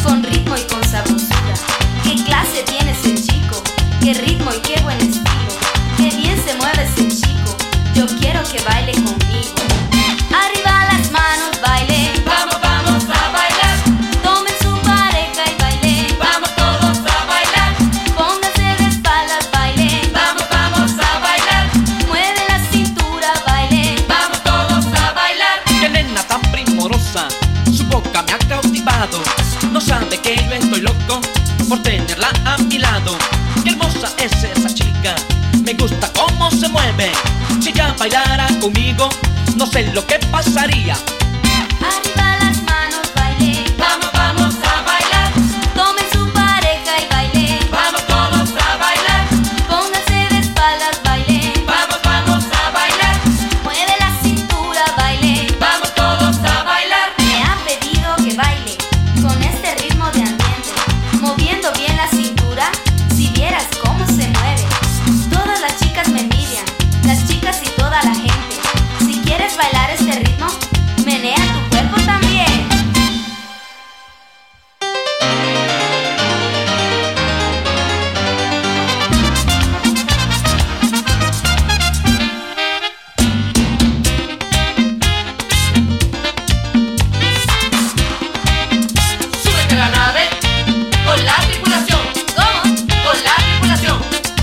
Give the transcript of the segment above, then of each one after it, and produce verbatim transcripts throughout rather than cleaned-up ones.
con ritmo y con sabrosura. ¿Qué clase tiene ese chico? ¿Qué ritmo y qué buen estilo? Qué bien se mueve ese chico, yo quiero que baile conmigo. Arriba las manos, baile. Vamos, vamos a bailar. Tomen su pareja y baile. Vamos todos a bailar. Pónganse de espaldas, baile. Vamos, vamos a bailar. Mueve la cintura, baile. Vamos todos a bailar. Qué nena tan primorosa, su boca me ha cautivado. No sabe que yo estoy loco por tenerla a mi lado. Qué hermosa es esa chica, me gusta cómo se mueve. Si ella bailara conmigo, no sé lo que pasaría. Arriba las manos, baile. Vamos, vamos a bailar. Tomen su pareja y baile. Vamos todos a bailar. Pónganse de espaldas, baile. Vamos, vamos a bailar. Mueve la cintura, baile. Vamos todos a bailar. Me han pedido que baile con este ritmo de ambiente, moviendo bien la cintura. Si vieras cómo se mueve, todas las chicas me envidian, las chicas y toda la gente. Si quieres bailar este ritmo, menea tu cuerpo también. Súbete a la nave con la tripulación. ¿Cómo? Con la tripulación.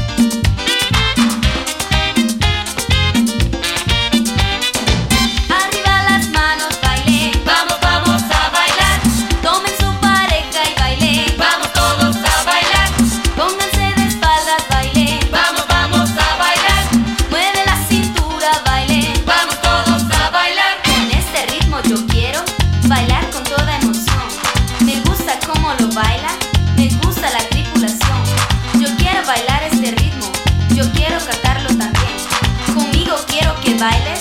Arriba las manos, baile. Vamos, vamos a bailar. Tomen su pareja y baile. Vamos todos a bailar. Pónganse de espaldas, baile. Vamos, vamos a bailar. Mueve la cintura, baile. Vamos todos a bailar. Con este ritmo yo quiero bailar con toda emoción. Me gusta cómo lo baila, me gusta la tripulación. Yo quiero bailar este ritmo, yo quiero cantarlo también. Conmigo quiero que baile